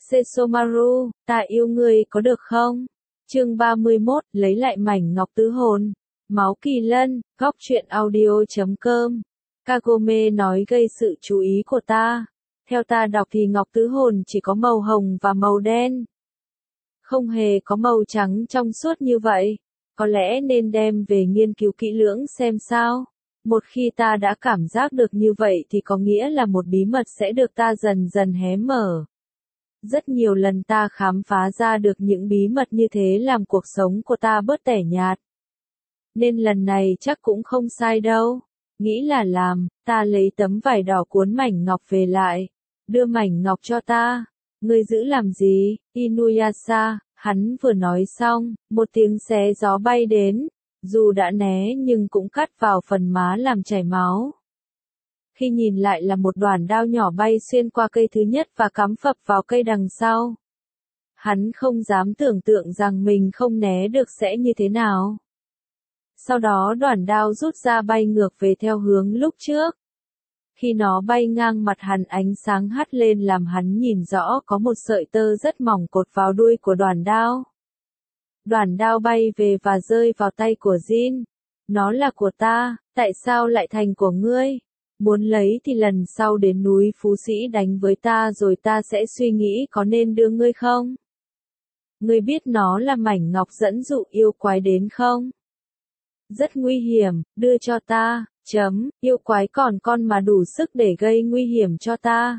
Sesomaru, ta yêu ngươi có được không? Chương 31, lấy lại mảnh ngọc tứ hồn. Máu kỳ lân, góc truyện audio.com. Kagome nói gây sự chú ý của ta. Theo ta đọc thì ngọc tứ hồn chỉ có màu hồng và màu đen. Không hề có màu trắng trong suốt như vậy. Có lẽ nên đem về nghiên cứu kỹ lưỡng xem sao. Một khi ta đã cảm giác được như vậy thì có nghĩa là một bí mật sẽ được ta dần dần hé mở. Rất nhiều lần ta khám phá ra được những bí mật như thế làm cuộc sống của ta bớt tẻ nhạt. Nên lần này chắc cũng không sai đâu. Nghĩ là làm, ta lấy tấm vải đỏ cuốn mảnh ngọc về lại. Đưa mảnh ngọc cho ta. Ngươi giữ làm gì, Inuyasha? Hắn vừa nói xong, một tiếng xé gió bay đến. Dù đã né nhưng cũng cắt vào phần má làm chảy máu. Khi nhìn lại là một đoàn đao nhỏ bay xuyên qua cây thứ nhất và cắm phập vào cây đằng sau. Hắn không dám tưởng tượng rằng mình không né được sẽ như thế nào. Sau đó đoàn đao rút ra bay ngược về theo hướng lúc trước. Khi nó bay ngang mặt hắn, ánh sáng hắt lên làm hắn nhìn rõ có một sợi tơ rất mỏng cột vào đuôi của đoàn đao. Đoàn đao bay về và rơi vào tay của Jin. Nó là của ta, tại sao lại thành của ngươi? Muốn lấy thì lần sau đến núi Phú Sĩ đánh với ta rồi ta sẽ suy nghĩ có nên đưa ngươi không? Ngươi biết nó là mảnh ngọc dẫn dụ yêu quái đến không? Rất nguy hiểm, đưa cho ta, yêu quái còn con mà đủ sức để gây nguy hiểm cho ta.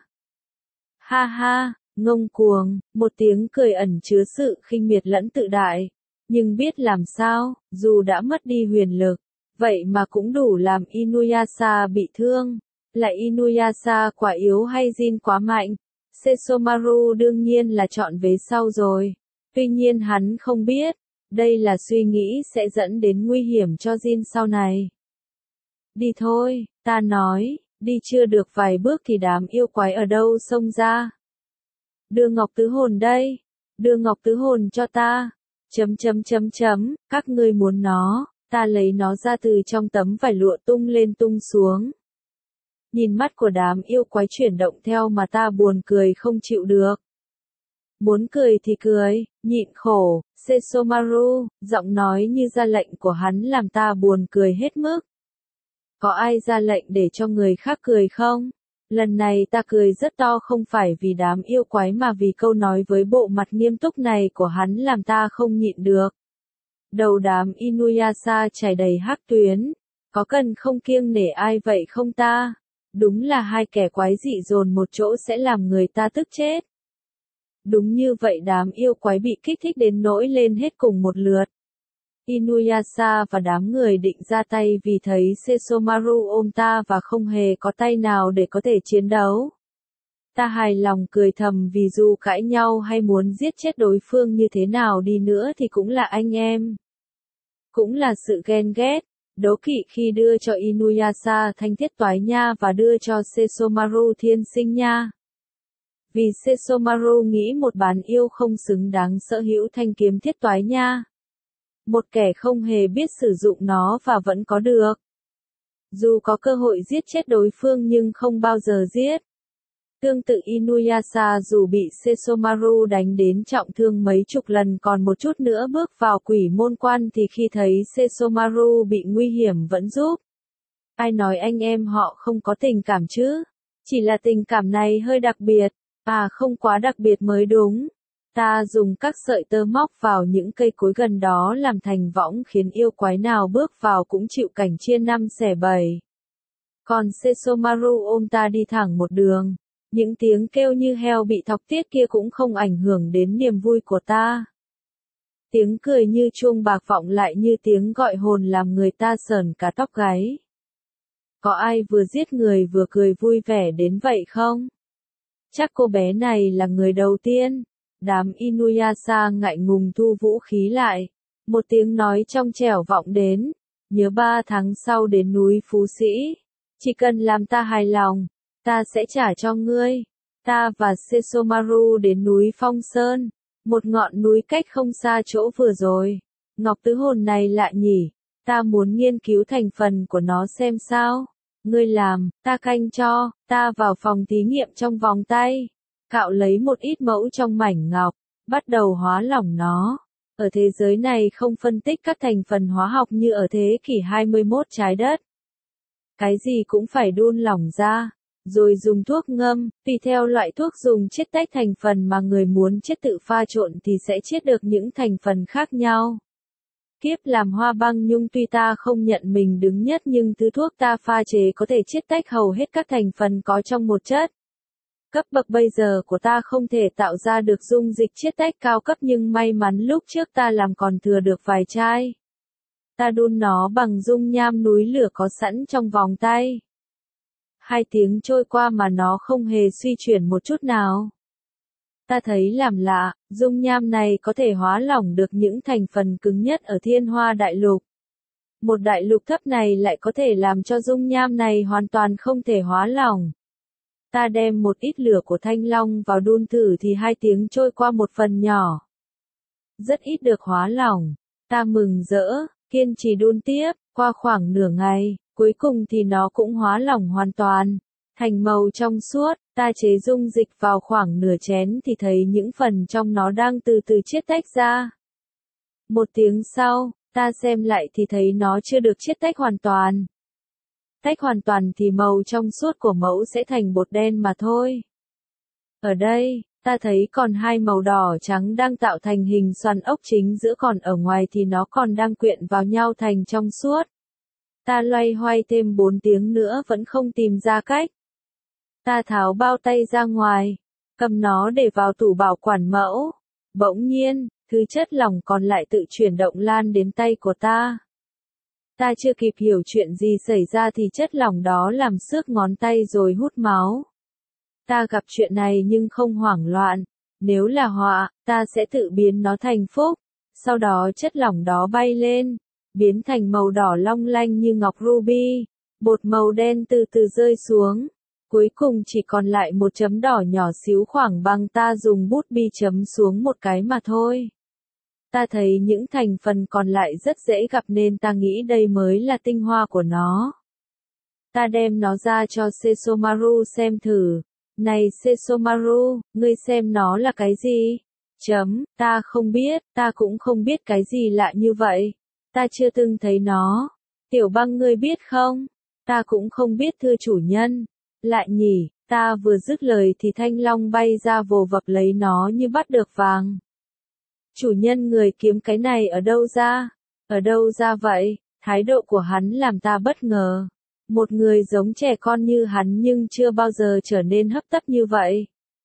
Ha ha, ngông cuồng, một tiếng cười ẩn chứa sự khinh miệt lẫn tự đại. Nhưng biết làm sao, dù đã mất đi huyền lực, vậy mà cũng đủ làm Inuyasha bị thương. Là Inuyasha quá yếu hay Jin quá mạnh? Sesomaru đương nhiên là chọn vế sau rồi. Tuy nhiên hắn không biết, đây là suy nghĩ sẽ dẫn đến nguy hiểm cho Jin sau này. Đi thôi, ta nói, đi chưa được vài bước thì đám yêu quái ở đâu xông ra. Đưa ngọc tứ hồn đây, đưa ngọc tứ hồn cho ta. Các ngươi muốn nó, ta lấy nó ra từ trong tấm vải lụa tung lên tung xuống. Nhìn mắt của đám yêu quái chuyển động theo mà ta buồn cười không chịu được. Muốn cười thì cười, nhịn khổ, Sesomaru, giọng nói như ra lệnh của hắn làm ta buồn cười hết mức. Có ai ra lệnh để cho người khác cười không? Lần này ta cười rất to không phải vì đám yêu quái mà vì câu nói với bộ mặt nghiêm túc này của hắn làm ta không nhịn được. Đầu đám Inuyasha chảy đầy hắc tuyến. Có cần không kiêng nể ai vậy không ta? Đúng là hai kẻ quái dị dồn một chỗ sẽ làm người ta tức chết. Đúng như vậy đám yêu quái bị kích thích đến nỗi lên hết cùng một lượt. Inuyasha và đám người định ra tay vì thấy Sesomaru ôm ta và không hề có tay nào để có thể chiến đấu. Ta hài lòng cười thầm vì dù cãi nhau hay muốn giết chết đối phương như thế nào đi nữa thì cũng là anh em. Cũng là sự ghen ghét, đố kỵ khi đưa cho Inuyasha thanh thiết toái nha và đưa cho Sesomaru thiên sinh nha. Vì Sesomaru nghĩ một bán yêu không xứng đáng sở hữu thanh kiếm thiết toái nha. Một kẻ không hề biết sử dụng nó và vẫn có được. Dù có cơ hội giết chết đối phương nhưng không bao giờ giết. Tương tự Inuyasha dù bị Sesomaru đánh đến trọng thương mấy chục lần còn một chút nữa bước vào quỷ môn quan thì khi thấy Sesomaru bị nguy hiểm vẫn giúp. Ai nói anh em họ không có tình cảm chứ? Chỉ là tình cảm này hơi đặc biệt. À không quá đặc biệt mới đúng. Ta dùng các sợi tơ móc vào những cây cối gần đó làm thành võng khiến yêu quái nào bước vào cũng chịu cảnh chia năm xẻ bảy. Còn Sesomaru ôm ta đi thẳng một đường. Những tiếng kêu như heo bị thọc tiết kia cũng không ảnh hưởng đến niềm vui của ta. Tiếng cười như chuông bạc vọng lại như tiếng gọi hồn làm người ta sởn cả tóc gáy. Có ai vừa giết người vừa cười vui vẻ đến vậy không? Chắc cô bé này là người đầu tiên. Đám Inuyasha ngại ngùng thu vũ khí lại. Một tiếng nói trong trẻo vọng đến. Nhớ 3 tháng sau đến núi Phú Sĩ. Chỉ cần làm ta hài lòng, ta sẽ trả cho ngươi. Ta và Sesomaru đến núi Phong Sơn. Một ngọn núi cách không xa chỗ vừa rồi. Ngọc tứ hồn này lạ nhỉ. Ta muốn nghiên cứu thành phần của nó xem sao. Ngươi làm, ta canh cho, ta vào phòng thí nghiệm trong vòng tay. Cạo lấy một ít mẫu trong mảnh ngọc, bắt đầu hóa lỏng nó. Ở thế giới này không phân tích các thành phần hóa học như ở thế kỷ 21 trái đất. Cái gì cũng phải đun lỏng ra, rồi dùng thuốc ngâm, tùy theo loại thuốc dùng chiết tách thành phần mà người muốn chiết tự pha trộn thì sẽ chiết được những thành phần khác nhau. Kiếp làm hoa băng nhung tuy ta không nhận mình đứng nhất nhưng thứ thuốc ta pha chế có thể chiết tách hầu hết các thành phần có trong một chất. Cấp bậc bây giờ của ta không thể tạo ra được dung dịch chiết tách cao cấp nhưng may mắn lúc trước ta làm còn thừa được vài chai. Ta đun nó bằng dung nham núi lửa có sẵn trong vòng tay. 2 tiếng trôi qua mà nó không hề suy chuyển một chút nào. Ta thấy làm lạ, dung nham này có thể hóa lỏng được những thành phần cứng nhất ở Thiên Hoa Đại Lục. Một đại lục thấp này lại có thể làm cho dung nham này hoàn toàn không thể hóa lỏng. Ta đem một ít lửa của thanh long vào đun thử thì 2 tiếng trôi qua một phần nhỏ. Rất ít được hóa lỏng. Ta mừng rỡ, kiên trì đun tiếp, qua khoảng nửa ngày, cuối cùng thì nó cũng hóa lỏng hoàn toàn. Thành màu trong suốt, ta chế dung dịch vào khoảng nửa chén thì thấy những phần trong nó đang từ từ chiết tách ra. 1 tiếng sau, ta xem lại thì thấy nó chưa được chiết tách hoàn toàn. Tách hoàn toàn thì màu trong suốt của mẫu sẽ thành bột đen mà thôi. Ở đây, ta thấy còn 2 màu đỏ trắng đang tạo thành hình xoắn ốc chính giữa còn ở ngoài thì nó còn đang quyện vào nhau thành trong suốt. Ta loay hoay thêm 4 tiếng nữa vẫn không tìm ra cách. Ta tháo bao tay ra ngoài, cầm nó để vào tủ bảo quản mẫu. Bỗng nhiên, thứ chất lỏng còn lại tự chuyển động lan đến tay của ta. Ta chưa kịp hiểu chuyện gì xảy ra thì chất lỏng đó làm xước ngón tay rồi hút máu. Ta gặp chuyện này nhưng không hoảng loạn. Nếu là họa, ta sẽ tự biến nó thành phúc. Sau đó chất lỏng đó bay lên, biến thành màu đỏ long lanh như ngọc ruby. Bột màu đen từ từ rơi xuống. Cuối cùng chỉ còn lại một chấm đỏ nhỏ xíu khoảng bằng ta dùng bút bi chấm xuống một cái mà thôi. Ta thấy những thành phần còn lại rất dễ gặp nên ta nghĩ đây mới là tinh hoa của nó. Ta đem nó ra cho Sesomaru xem thử. Này Sesomaru, ngươi xem nó là cái gì? Ta không biết, ta cũng không biết cái gì lạ như vậy. Ta chưa từng thấy nó. Tiểu Băng ngươi biết không? Ta cũng không biết thưa chủ nhân. Lại nhỉ, ta vừa dứt lời thì thanh long bay ra vồ vập lấy nó như bắt được vàng. Chủ nhân người kiếm cái này ở đâu ra? Ở đâu ra vậy? Thái độ của hắn làm ta bất ngờ. Một người giống trẻ con như hắn nhưng chưa bao giờ trở nên hấp tấp như vậy.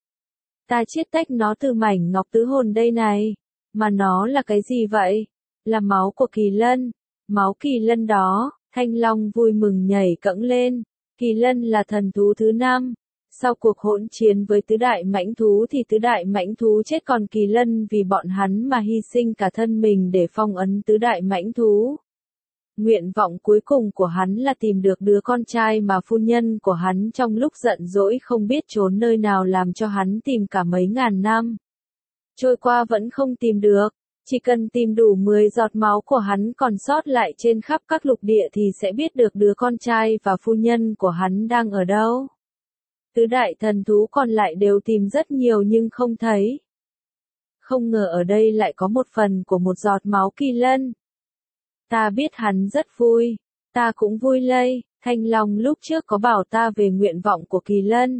Ta chiết tách nó từ mảnh ngọc tứ hồn đây này. Mà nó là cái gì vậy? Là máu của kỳ lân. Máu kỳ lân đó, thanh long vui mừng nhảy cẫng lên. Kỳ lân là thần thú thứ 5. Sau cuộc hỗn chiến với tứ đại mãnh thú thì tứ đại mãnh thú chết còn kỳ lân vì bọn hắn mà hy sinh cả thân mình để phong ấn tứ đại mãnh thú. Nguyện vọng cuối cùng của hắn là tìm được đứa con trai mà phu nhân của hắn trong lúc giận dỗi không biết trốn nơi nào làm cho hắn tìm cả mấy ngàn năm. Trôi qua vẫn không tìm được. Chỉ cần tìm đủ 10 giọt máu của hắn còn sót lại trên khắp các lục địa thì sẽ biết được đứa con trai và phu nhân của hắn đang ở đâu. Tứ đại thần thú còn lại đều tìm rất nhiều nhưng không thấy. Không ngờ ở đây lại có một phần của một giọt máu kỳ lân. Ta biết hắn rất vui. Ta cũng vui lây. Thanh Long lúc trước có bảo ta về nguyện vọng của kỳ lân.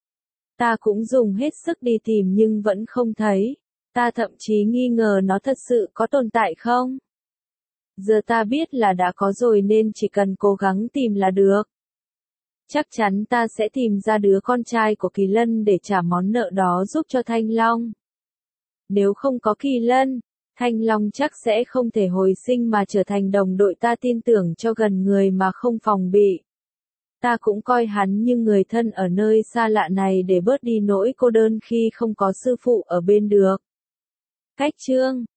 Ta cũng dùng hết sức đi tìm nhưng vẫn không thấy. Ta thậm chí nghi ngờ nó thật sự có tồn tại không? Giờ ta biết là đã có rồi nên chỉ cần cố gắng tìm là được. Chắc chắn ta sẽ tìm ra đứa con trai của kỳ lân để trả món nợ đó giúp cho Thanh Long. Nếu không có kỳ lân, Thanh Long chắc sẽ không thể hồi sinh mà trở thành đồng đội ta tin tưởng cho gần người mà không phòng bị. Ta cũng coi hắn như người thân ở nơi xa lạ này để bớt đi nỗi cô đơn khi không có sư phụ ở bên được. Cách chương